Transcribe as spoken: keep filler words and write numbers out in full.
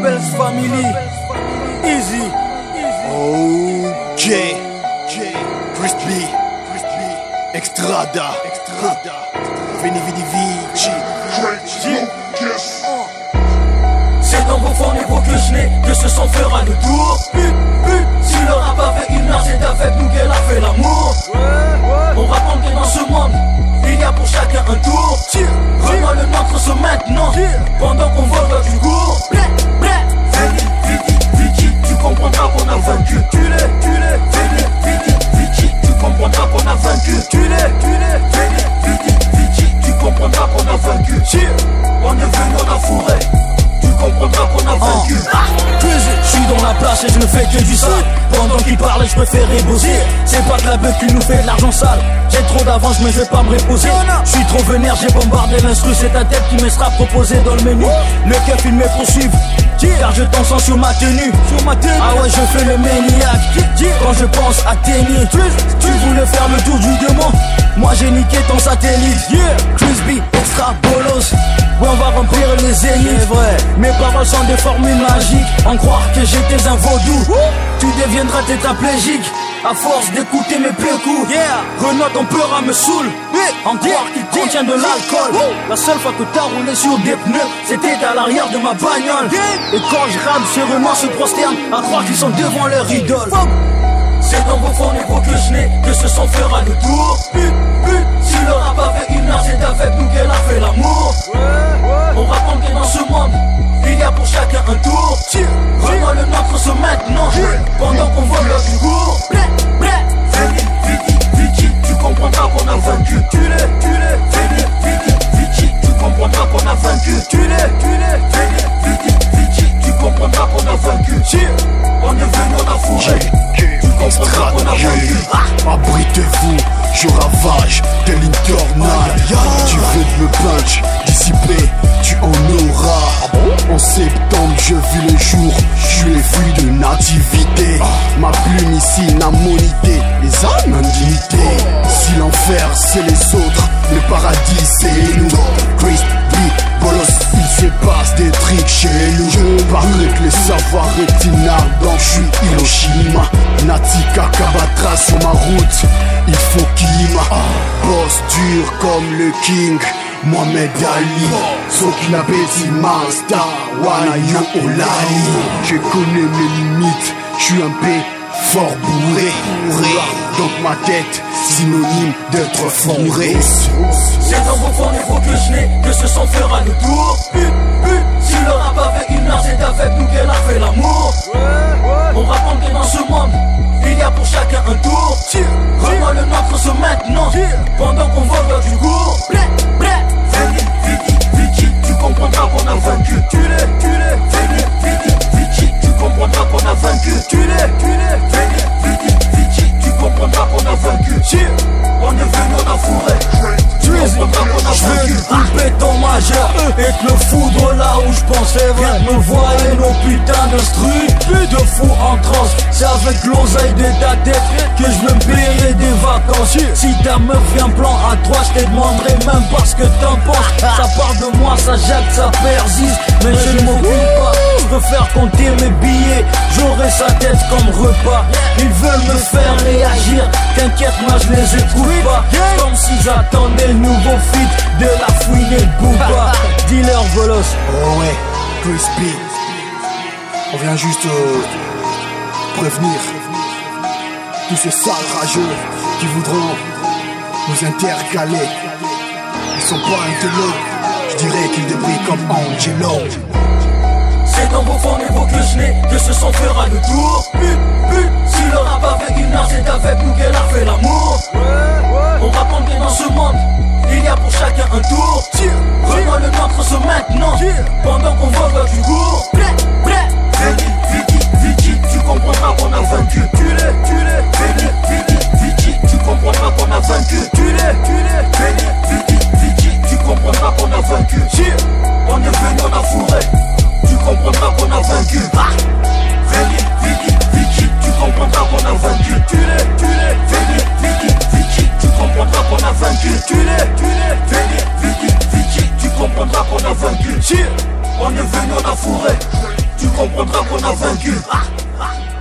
Bells Family, Easy, Ok, Crispy, Extrada, Veni Vidi Vici. C'est dans vos formes et vos cloches-nez que ce sang fera le tour. Pute, pute, si le rap avait une art, c'est avec nous qu'elle a fait l'amour. On raconte que dans ce monde, il y a pour chacun un tour. Prenons le nôtre ce maintenant, pendant qu'on vole du cours. Veni, Vidi, Vici, tu comprendras qu'on a vaincu. Tu l'es, tu l'es. Veni, Vidi, Vici, tu comprendras qu'on a vaincu. Tu l'es, tu l'es. Veni, Vidi, Vici, tu comprendras qu'on a vaincu. On est venu, on a fourré. Tu comprendras qu'on a vaincu. Je suis dans la place et je ne fais que du sale. Pendant qu'il parle je préfère bosser. C'est pas que la bœuf qui nous fait de l'argent sale. J'ai trop d'avance mais je vais pas me reposer. Je suis trop vénère, j'ai bombardé l'instru. C'est ta tête qui me sera proposée dans le menu. Le keuf il me poursuivre car je t'en sens sur ma tenue. Ah ouais je fais le maniaque quand je pense à tenir. Tu voulais faire le tour du démon, moi j'ai niqué ton satellite. Crispy, extra bolos. Ouais, on va remplir les zéniths. Vrai. Mes paroles sont des formules magiques. En croire que j'étais un vaudou, tu deviendras tétraplégique à force d'écouter mes pécous. Yeah. Renaud, ton peur à me saoule. En croire qu'il contient de l'alcool. La seule fois que t'as roulé sur des pneus, c'était à l'arrière de ma bagnole. Et quand je rame, ces Renaud se prosternent à croire qu'ils sont devant leur idole. C'est dans vos formes et vos cloches-nez que ce sang fera le tour. Pute, pute, si le rap avait une art, c'est avec nous qu'elle a fait l'amour. On raconte que dans ce monde, il y a pour chacun un tour. Prenons le nôtre ce maintenant, pendant qu'on vole du cours. Veni, Vidi, Vici, tu comprendras qu'on a vaincu. Tu l'es, tu l'es. Veni, Vidi, Vici, tu comprendras qu'on a vaincu. Tu l'es, tu l'es. Veni, Vidi, Vici, tu comprendras qu'on a vaincu. On est venu, on a fourré. Extra abritez-vous, je ravage tel une tornade. Tu veux me punch, dissiper, tu en auras. En septembre je vis le jour, je les fruits de nativité. Ma plume ici n'a monité, les âmes indignité. Si l'enfer c'est les autres, le paradis c'est nous. Crispy, bolos, il se passe des tricks chez nous. Paraît que les savoirs rétinardants, je suis Hiroshima. Natika Kabatra sur ma route, il faut qu'il m'a boss dur comme le king Mohamed Ali. Soki la Betty Master, Wana Yo Olali. Je connais mes limites, je suis un peu fort bourré. Donc ma tête, synonyme d'être fourré. C'est dans vos formes et vos cloches-nez que ce sang fera le tour. Pute, pute, si le rap avait une art, c'est avec nous qu'elle a fait l'amour. On raconte que dans ce monde, il y a pour chacun un tour. Prenons le nôtre ce maintenant, pendant qu'on vole du cours. Veni, Vidi, Vici, tu comprendras qu'on a vaincu. Tu l'es, tu l'es. Veni, Vidi, Vici, tu comprendras qu'on a vaincu. Tu l'es, tu l'es. Veni, Vidi, Vici, tu comprendras qu'on a vaincu. On est venu, on a fourré. Tu comprendras qu'on a vaincu. Couper ton majeur et te le foudre là où je pensais. Viens me voir et nos putains de strucs. Plus de fous en transe, c'est avec l'oseille de ta tête que je veux me payer des vacances. Si ta meuf vient plan à toi, je te demanderai même pas ce que t'en penses. Ça part de moi, ça jette, ça persiste, mais je ne m'occupe pas. Je préfère compter mes billets, j'aurai sa tête comme repas. Ils veulent me faire réagir, t'inquiète moi je les écoute pas. Comme s'ils attendaient le nouveau feat de la fouine et Booba. Dealer bolos. Oh ouais, Crispy, on vient juste euh, prévenir tous ces sales rageux qui voudront nous intercaler. Ils sont pas intello, je dirais qu'ils débrillent comme Angelo. C'est dans vos formes et vos cloches-nez que ce sang fera le tour. Pute, pute, si le rap avait une art, c'est avec nous qu'elle a fait l'amour. On raconte que dans ce monde, il y a pour chacun un tour. Prenons le nôtre ce maintenant, pendant qu'on vole du cours. Veni, Vidi, Vici, tu comprendras qu'on a vaincu. Tu l'es, tu l'es. Veni, Vidi, Vici, tu comprendras qu'on a vaincu. Tu l'es, tu l'es. Veni, Vidi, Vici, tu comprendras qu'on a vaincu. On est venu, on a fourré. Tu comprendras qu'on a vaincu. Veni, Vidi, Vici, tu comprendras qu'on a vaincu. Tu l'es, tu l'es. Veni, Vidi, Vici, tu comprendras qu'on a vaincu. Tu l'es, tu l'es. Veni, Vidi, Vici, tu comprendras qu'on a vaincu. On est venu, on a fourré. tu comprendras qu'on a vaincu. Ah, ah.